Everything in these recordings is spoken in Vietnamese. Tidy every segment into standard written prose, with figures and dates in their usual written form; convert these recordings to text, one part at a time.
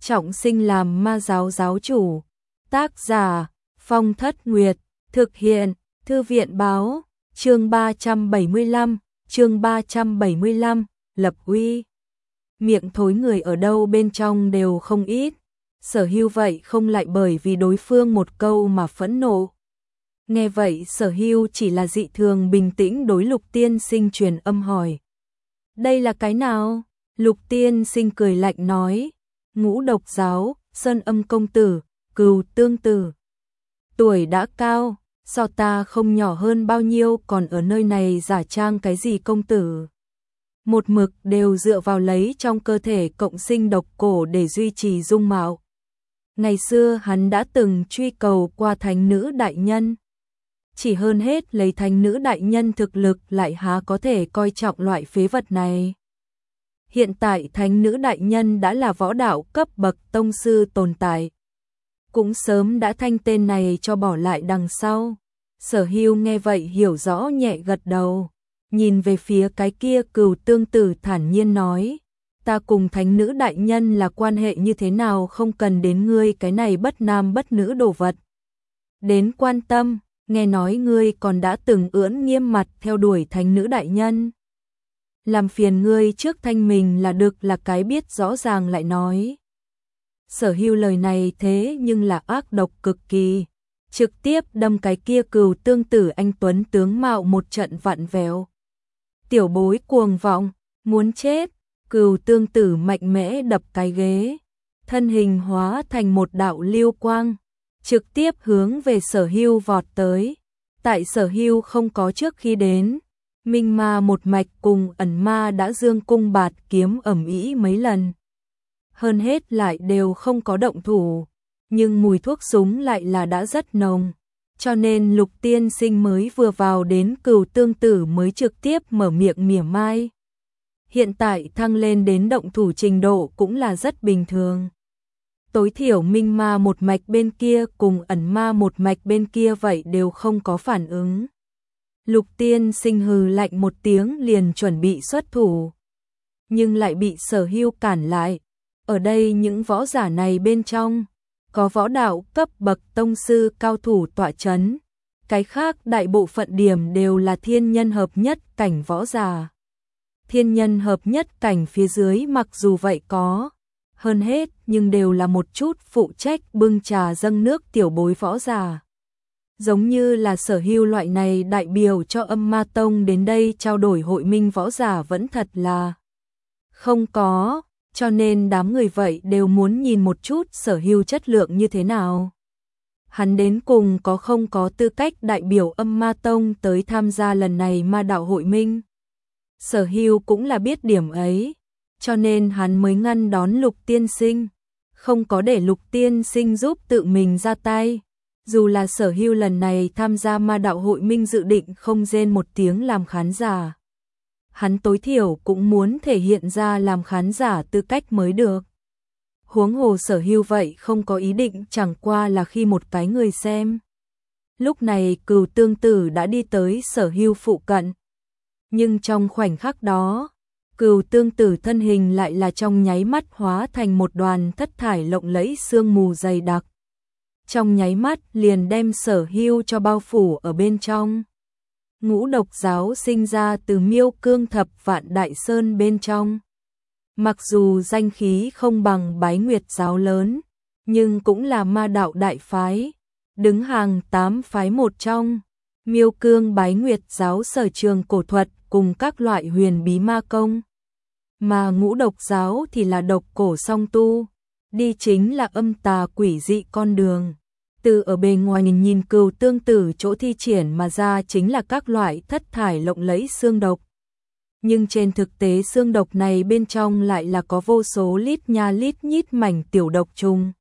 trọng sinh làm ma giáo giáo chủ. Tác giả Phong Thất Nguyệt. Thực hiện Thư viện báo. Chương 375, lập uy. Miệng thối người ở đâu bên trong đều không ít. Sở Hưu vậy không lại bởi vì đối phương một câu mà phẫn nộ. Nghe vậy Sở Hưu chỉ là dị thường bình tĩnh đối Lục Tiên Sinh truyền âm hỏi. Đây là cái nào? Lục Tiên Sinh cười lạnh nói. Ngũ Độc giáo, Sơn Âm công tử, Cừu Tương tử. Tuổi đã cao, so ta không nhỏ hơn bao nhiêu, còn ở nơi này giả trang cái gì công tử. Một mực đều dựa vào lấy trong cơ thể cộng sinh độc cổ để duy trì dung mạo. Ngày xưa hắn đã từng truy cầu qua thánh nữ đại nhân. Chỉ hơn hết lấy thánh nữ đại nhân thực lực lại há có thể coi trọng loại phế vật này. Hiện tại thánh nữ đại nhân đã là võ đạo cấp bậc tông sư tồn tại. Cũng sớm đã thanh tên này cho bỏ lại đằng sau. Sở Hưu nghe vậy hiểu rõ nhẹ gật đầu. Nhìn về phía cái kia Cừu Tương tử thản nhiên nói. Ta cùng thánh nữ đại nhân là quan hệ như thế nào không cần đến ngươi cái này bất nam bất nữ đồ vật. Đến quan tâm, nghe nói ngươi còn đã từng ưỡn nghiêm mặt theo đuổi thánh nữ đại nhân. Làm phiền ngươi trước thanh mình là được là cái biết rõ ràng lại nói. Sở Hưu lời này thế nhưng là ác độc cực kỳ. Trực tiếp đâm cái kia Cừu Tương tử anh tuấn tướng mạo một trận vặn vẹo. Tiểu bối cuồng vọng, muốn chết. Cừu Tương tử mạnh mẽ đập cái ghế. Thân hình hóa thành một đạo lưu quang. Trực tiếp hướng về Sở Hưu vọt tới. Tại Sở Hưu không có trước khi đến. Minh ma một mạch cùng ẩn ma đã dương cung bạt kiếm ầm ĩ mấy lần. Hơn hết lại đều không có động thủ. Nhưng mùi thuốc súng lại là đã rất nồng. Cho nên Lục Tiên Sinh mới vừa vào đến Cừu Tương tử mới trực tiếp mở miệng mỉa mai. Hiện tại thăng lên đến động thủ trình độ cũng là rất bình thường. Tối thiểu minh ma một mạch bên kia cùng ẩn ma một mạch bên kia vậy đều không có phản ứng. Lục Tiên Sinh hừ lạnh một tiếng liền chuẩn bị xuất thủ. Nhưng lại bị Sở Hưu cản lại. Ở đây những võ giả này bên trong, có võ đạo cấp bậc tông sư cao thủ tọa chấn. Cái khác đại bộ phận điểm đều là thiên nhân hợp nhất cảnh võ giả. Thiên nhân hợp nhất cảnh phía dưới mặc dù vậy có. Hơn hết nhưng đều là một chút phụ trách bưng trà dâng nước tiểu bối võ giả. Giống như là Sở Hưu loại này đại biểu cho Âm Ma Tông đến đây trao đổi hội minh võ giả vẫn thật là không có, cho nên đám người vậy đều muốn nhìn một chút Sở Hưu chất lượng như thế nào. Hắn đến cùng có không có tư cách đại biểu Âm Ma Tông tới tham gia lần này ma đạo hội minh. Sở Hưu cũng là biết điểm ấy, cho nên hắn mới ngăn đón Lục Tiên Sinh, không có để Lục Tiên Sinh giúp tự mình ra tay. Dù là Sở Hưu lần này tham gia ma đạo hội minh dự định không rên một tiếng làm khán giả. Hắn tối thiểu cũng muốn thể hiện ra làm khán giả tư cách mới được. Huống hồ Sở Hưu vậy không có ý định, chẳng qua là khi một cái người xem. Lúc này Cừu Tương tử đã đi tới Sở Hưu phụ cận. Nhưng trong khoảnh khắc đó, Cừu Tương tử thân hình lại là trong nháy mắt hóa thành một đoàn thất thải lộng lẫy sương mù dày đặc. Trong nháy mắt liền đem Sở Hưu cho bao phủ ở bên trong. Ngũ Độc giáo sinh ra từ Miêu Cương Thập Vạn Đại Sơn bên trong. Mặc dù danh khí không bằng Bái Nguyệt giáo lớn, nhưng cũng là ma đạo đại phái, đứng hàng 8 phái một trong. Miêu Cương Bái Nguyệt giáo sở trường cổ thuật cùng các loại huyền bí ma công. Mà Ngũ Độc giáo thì là độc cổ song tu, đi chính là âm tà quỷ dị con đường. Từ ở bề ngoài nhìn Cừu Tương tử chỗ thi triển mà ra chính là các loại thất thải lộng lẫy xương độc. Nhưng trên thực tế xương độc này bên trong lại là có vô số lít nha lít nhít mảnh tiểu độc trùng.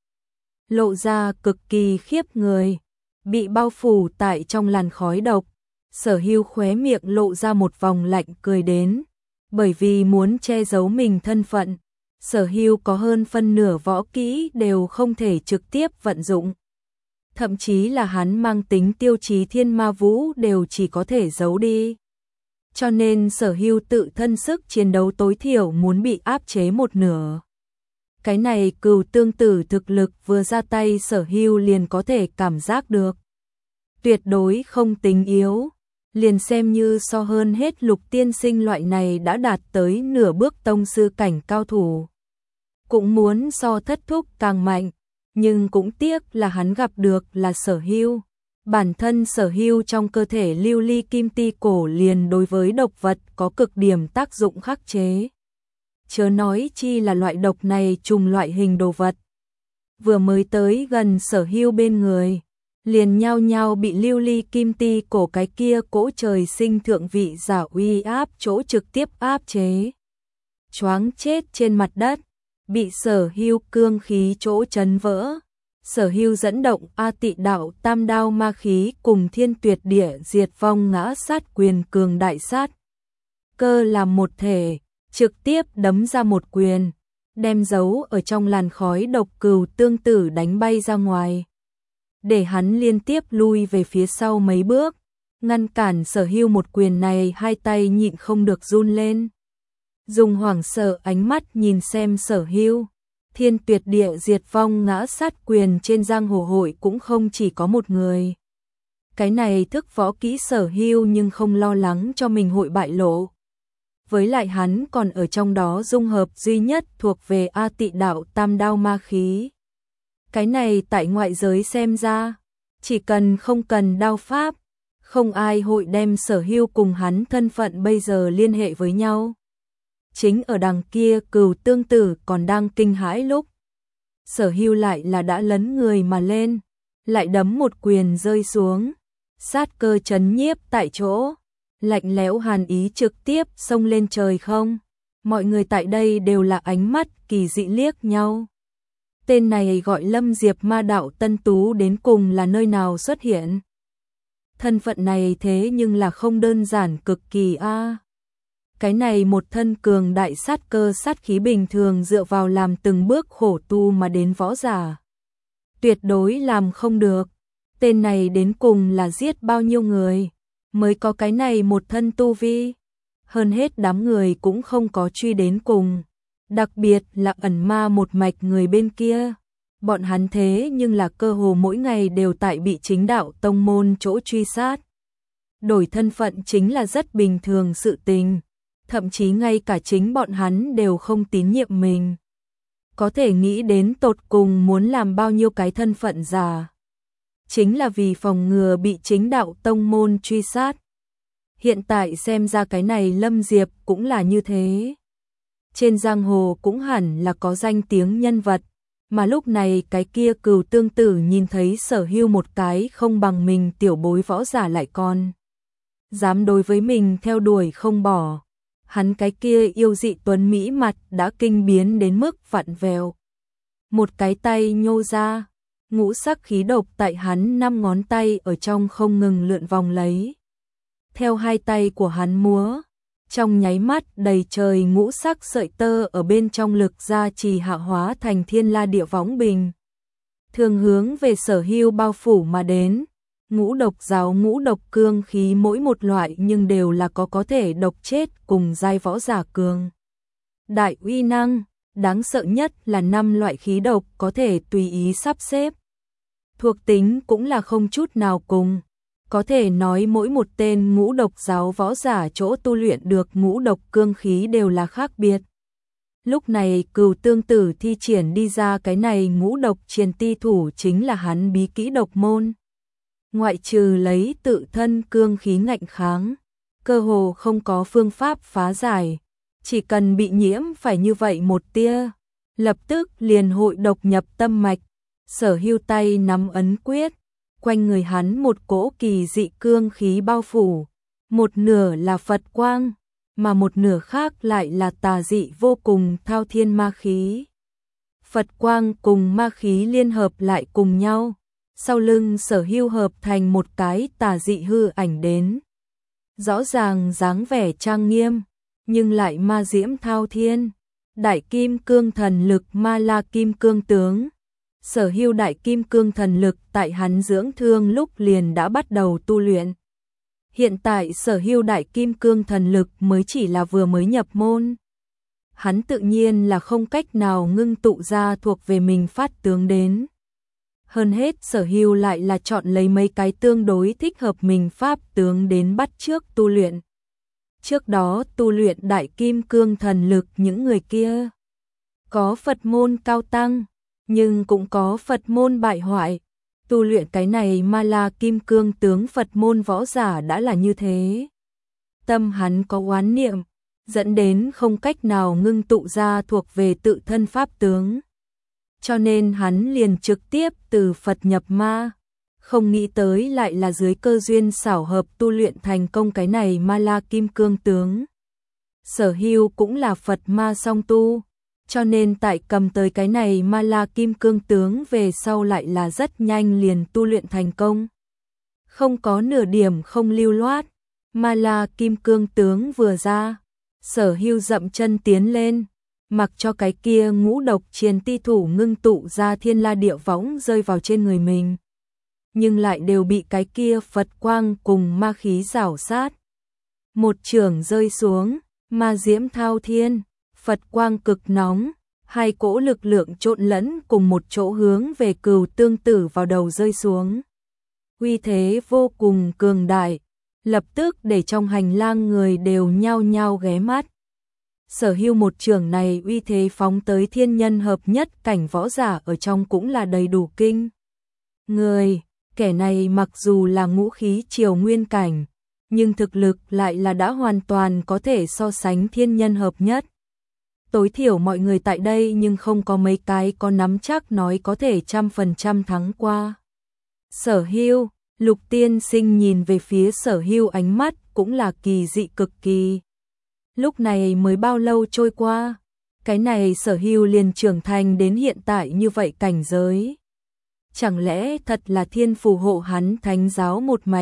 Lộ ra cực kỳ khiếp người, bị bao phủ tại trong làn khói độc. Sở Hưu khóe miệng lộ ra một vòng lạnh cười đến, bởi vì muốn che giấu mình thân phận. Sở Hưu có hơn phân nửa võ kỹ đều không thể trực tiếp vận dụng. Thậm chí là hắn mang tính tiêu chí thiên ma vũ đều chỉ có thể giấu đi. Cho nên Sở Hưu tự thân sức chiến đấu tối thiểu muốn bị áp chế một nửa. Cái này Cửu Tương Tử thực lực vừa ra tay Sở Hưu liền có thể cảm giác được. Tuyệt đối không tính yếu, liền xem như so hơn hết Lục tiên sinh loại này đã đạt tới nửa bước tông sư cảnh cao thủ. Cũng muốn so Thất Thúc càng mạnh, nhưng cũng tiếc là hắn gặp được là Sở Hưu. Bản thân Sở Hưu trong cơ thể lưu ly kim ti cổ liền đối với độc vật có cực điểm tác dụng khắc chế. Chớ nói chi là loại độc này trùng loại hình đồ vật. Vừa mới tới gần Sở Hưu bên người, liền nhao nhao bị lưu ly kim ti cổ cái kia cỗ trời sinh thượng vị giả uy áp chỗ trực tiếp áp chế. Choáng chết trên mặt đất, bị Sở Hưu cương khí chỗ chấn vỡ. Sở Hưu dẫn động A Tị đạo tam đao ma khí cùng Thiên Tuyệt Địa diệt vong ngã sát quyền cường đại sát. Cơ làm một thể, trực tiếp đấm ra một quyền, đem giấu ở trong làn khói độc Cửu Tương Tử đánh bay ra ngoài. Để hắn liên tiếp lui về phía sau mấy bước, ngăn cản Sở Hưu một quyền này, hai tay nhịn không được run lên. Dùng hoảng sợ ánh mắt nhìn xem Sở Hưu. Thiên Tuyệt Địa diệt vong ngã sát quyền trên giang hồ hội cũng không chỉ có một người. Cái này thức võ kỹ Sở Hưu nhưng không lo lắng cho mình hội bại lộ. Với lại hắn còn ở trong đó dung hợp duy nhất thuộc về A Tị đạo tam đao ma khí. Cái này tại ngoại giới xem ra, chỉ cần không cần đao pháp, không ai hội đem Sở Hưu cùng hắn thân phận bây giờ liên hệ với nhau. Chính ở đằng kia Cửu Tương Tử còn đang kinh hãi lúc, Sở Hưu lại là đã lấn người mà lên, lại đấm một quyền rơi xuống, sát cơ chấn nhiếp tại chỗ, lạnh lẽo hàn ý trực tiếp xông lên trời không. Mọi người tại đây đều là ánh mắt kỳ dị liếc nhau. Tên này gọi Lâm Diệp Ma đạo tân tú đến cùng là nơi nào xuất hiện? Thân phận này thế nhưng là không đơn giản cực kỳ a. Cái này một thân cường đại sát cơ sát khí bình thường dựa vào làm từng bước khổ tu mà đến võ giả. Tuyệt đối làm không được. Tên này đến cùng là giết bao nhiêu người mới có cái này một thân tu vi. Hơn hết đám người cũng không có truy đến cùng. Đặc biệt là ẩn ma một mạch người bên kia. Bọn hắn thế nhưng là cơ hồ mỗi ngày đều tại bị chính đạo tông môn chỗ truy sát. Đổi thân phận chính là rất bình thường sự tình. Thậm chí ngay cả chính bọn hắn đều không tín nhiệm mình. Có thể nghĩ đến tột cùng muốn làm bao nhiêu cái thân phận giả. Chính là vì phòng ngừa bị chính đạo tông môn truy sát. Hiện tại xem ra cái này Lâm Diệp cũng là như thế. Trên giang hồ cũng hẳn là có danh tiếng nhân vật. Mà lúc này cái kia Cửu Tương Tử nhìn thấy Sở Hưu một cái không bằng mình tiểu bối võ giả lại còn dám đối với mình theo đuổi không bỏ. Hắn cái kia yêu dị tuấn mỹ mặt đã kinh biến đến mức vặn vẹo. Một cái tay nhô ra, ngũ sắc khí độc tại hắn 5 ngón tay ở trong không ngừng lượn vòng lấy. Theo hai tay của hắn múa, trong nháy mắt đầy trời ngũ sắc sợi tơ ở bên trong lực gia trì hạ hóa thành thiên la địa võng bình. Thường hướng về Sở Hưu bao phủ mà đến. Ngũ độc giáo ngũ độc cương khí mỗi một loại nhưng đều là có thể độc chết cùng giai võ giả cường. Đại uy năng, đáng sợ nhất là 5 loại khí độc có thể tùy ý sắp xếp. Thuộc tính cũng là không chút nào cùng. Có thể nói mỗi một tên ngũ độc giáo võ giả chỗ tu luyện được ngũ độc cương khí đều là khác biệt. Lúc này Cửu Tương Tử thi triển đi ra cái này ngũ độc triền ti thủ chính là hắn bí kỹ độc môn. Ngoại trừ lấy tự thân cương khí ngạnh kháng, cơ hồ không có phương pháp phá giải. Chỉ cần bị nhiễm phải như vậy một tia, lập tức liền hội độc nhập tâm mạch. Sở Hưu tay nắm ấn quyết, quanh người hắn một cỗ kỳ dị cương khí bao phủ, một nửa là Phật quang, mà một nửa khác lại là tà dị vô cùng thao thiên ma khí. Phật quang cùng ma khí liên hợp lại cùng nhau, sau lưng Sở Hưu hợp thành một cái tà dị hư ảnh đến. Rõ ràng dáng vẻ trang nghiêm, nhưng lại ma diễm thao thiên. Đại kim cương thần lực ma la kim cương tướng. Sở Hưu đại kim cương thần lực tại hắn dưỡng thương lúc liền đã bắt đầu tu luyện. Hiện tại Sở Hưu đại kim cương thần lực mới chỉ là vừa mới nhập môn. hắn tự nhiên là không cách nào ngưng tụ ra thuộc về mình pháp tướng đến. Hơn hết Sở Hưu lại là chọn lấy mấy cái tương đối thích hợp mình pháp tướng đến bắt chước tu luyện. Trước đó tu luyện đại kim cương thần lực những người kia có Phật môn cao tăng, nhưng cũng có Phật môn bại hoại. Tu luyện cái này Ma La kim cương tướng Phật môn võ giả đã là như thế. Tâm hắn có oán niệm, dẫn đến không cách nào ngưng tụ ra thuộc về tự thân pháp tướng. Cho nên hắn liền trực tiếp từ Phật nhập ma, không nghĩ tới lại là dưới cơ duyên xảo hợp tu luyện thành công cái này Ma La kim cương tướng. Sở Hưu cũng là Phật ma song tu, cho nên tại cầm tới cái này Ma La kim cương tướng về sau lại là rất nhanh liền tu luyện thành công. Không có nửa điểm không lưu loát, Ma La kim cương tướng vừa ra, Sở Hưu dậm chân tiến lên, mặc cho cái kia ngũ độc triền ti thủ ngưng tụ ra thiên la địa võng rơi vào trên người mình. Nhưng lại đều bị cái kia Phật quang cùng ma khí rảo sát. Một chưởng rơi xuống, ma diễm thao thiên, Phật quang cực nóng, hai cỗ lực lượng trộn lẫn cùng một chỗ hướng về Cửu Tương Tử vào đầu rơi xuống. Uy thế vô cùng cường đại, lập tức để trong hành lang người đều nhao nhao ghé mắt. Sở Hưu một chưởng này uy thế phóng tới thiên nhân hợp nhất cảnh võ giả ở trong cũng là đầy đủ kinh người. Kẻ này mặc dù là ngũ khí triều nguyên cảnh, nhưng thực lực lại là đã hoàn toàn có thể so sánh thiên nhân hợp nhất. Tối thiểu mọi người tại đây nhưng không có mấy cái có nắm chắc nói có thể 100% thắng qua. Sở Hưu, Lục Tiên Sinh nhìn về phía Sở Hưu ánh mắt cũng là kỳ dị cực kỳ. Lúc này mới bao lâu trôi qua, cái này Sở Hưu liền trưởng thành đến hiện tại như vậy cảnh giới. Chẳng lẽ thật là thiên phù hộ hắn thánh giáo một mạch?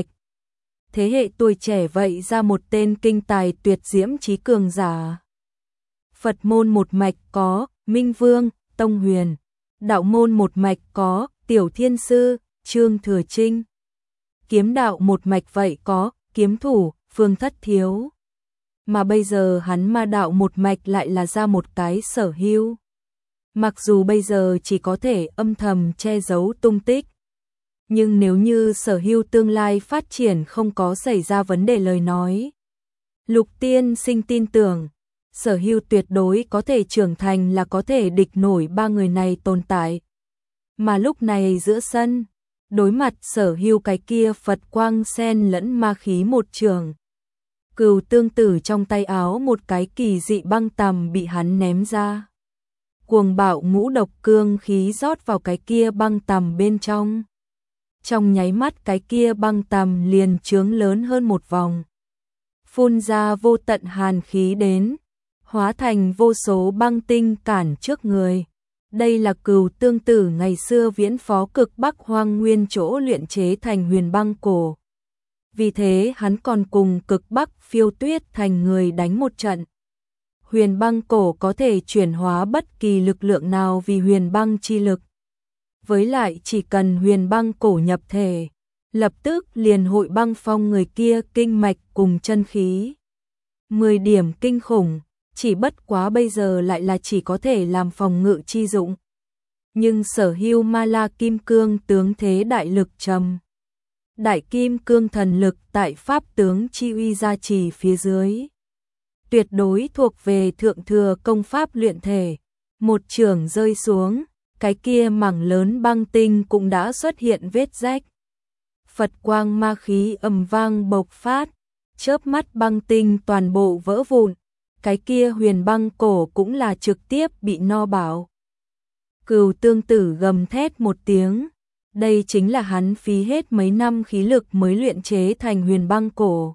Thế hệ tuổi trẻ vậy ra một tên kinh tài tuyệt diễm trí cường giả. Phật môn một mạch có Minh Vương, Tông Huyền. Đạo môn một mạch có Tiểu Thiên Sư, Trương Thừa Trinh. Kiếm đạo một mạch vậy có Kiếm Thủ, Phương Thất Thiếu. Mà bây giờ hắn ma đạo một mạch lại là ra một cái Sở Hưu. Mặc dù bây giờ chỉ có thể âm thầm che giấu tung tích, nhưng nếu như Sở Hưu tương lai phát triển không có xảy ra vấn đề lời nói, Lục Tiên Sinh tin tưởng Sở Hưu tuyệt đối có thể trưởng thành là có thể địch nổi ba người này tồn tại. Mà lúc này giữa sân, đối mặt Sở Hưu cái kia Phật quang sen lẫn ma khí một trường, Cửu Tương Tử trong tay áo một cái kỳ dị băng tằm bị hắn ném ra. Cuồng bạo ngũ độc cương khí rót vào cái kia băng tằm bên trong. Trong nháy mắt cái kia băng tằm liền trướng lớn hơn một vòng. Phun ra vô tận hàn khí đến, hóa thành vô số băng tinh cản trước người. Đây là Cửu Tương Tử ngày xưa viễn phó cực Bắc Hoang Nguyên chỗ luyện chế thành huyền băng cổ. Vì thế hắn còn cùng cực Bắc Phiêu Tuyết thành người đánh một trận. Huyền băng cổ có thể chuyển hóa bất kỳ lực lượng nào vì huyền băng chi lực. Với lại chỉ cần huyền băng cổ nhập thể, lập tức liền hội băng phong người kia kinh mạch cùng chân khí. 10 điểm kinh khủng, chỉ bất quá bây giờ lại là chỉ có thể làm phòng ngự chi dụng. Nhưng Sở Hưu Ma La kim cương tướng thế đại lực trầm. Đại kim cương thần lực tại pháp tướng chi uy gia trì phía dưới. Tuyệt đối thuộc về thượng thừa công pháp luyện thể. Một chưởng rơi xuống, cái kia mảng lớn băng tinh cũng đã xuất hiện vết rách. Phật quang ma khí ầm vang bộc phát, chớp mắt băng tinh toàn bộ vỡ vụn. Cái kia huyền băng cổ cũng là trực tiếp bị no bảo. Cửu Tương Tử gầm thét một tiếng. Đây chính là hắn phí hết mấy năm khí lực mới luyện chế thành huyền băng cổ.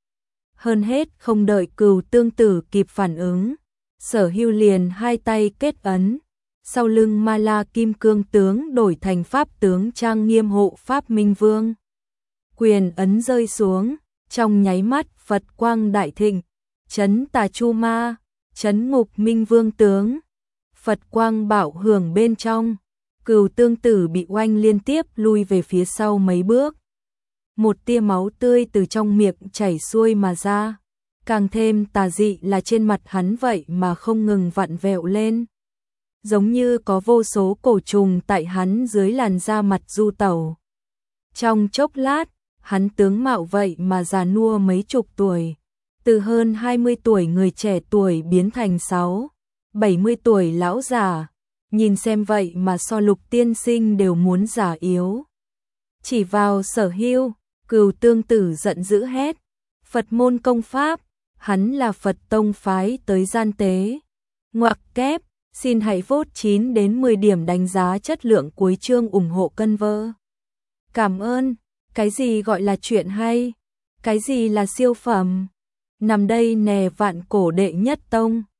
Hơn hết không đợi Cửu Tương Tử kịp phản ứng, Sở Hưu liền hai tay kết ấn, sau lưng Ma La kim cương tướng đổi thành pháp tướng trang nghiêm hộ pháp Minh Vương. Quyền ấn rơi xuống, trong nháy mắt Phật quang đại thịnh, chấn tà chu ma, chấn ngục Minh Vương tướng. Phật quang bạo hưởng bên trong, Cửu Tương Tử bị oanh liên tiếp lui về phía sau mấy bước. Một tia máu tươi từ trong miệng chảy xuôi mà ra, Càng thêm tà dị là trên mặt hắn vậy mà không ngừng vặn vẹo lên. Giống như có vô số cổ trùng tại hắn dưới làn da mặt du tẩu. Trong chốc lát, hắn tướng mạo vậy mà già nua mấy chục tuổi. Từ hơn 20 tuổi người trẻ tuổi biến thành 70 tuổi lão già. Nhìn xem vậy mà so Lục tiên sinh đều muốn già yếu. Chỉ vào Sở Hưu, Cừu Tương Tử giận dữ hét. Phật môn công pháp, hắn là Phật tông phái tới gian tế. Ngoặc kép, xin hãy vote 9 đến 10 điểm đánh giá chất lượng cuối chương ủng hộ cân vơ. Cảm ơn, cái gì gọi là chuyện hay? Cái gì là siêu phẩm? Nằm đây nè vạn cổ đệ nhất tông.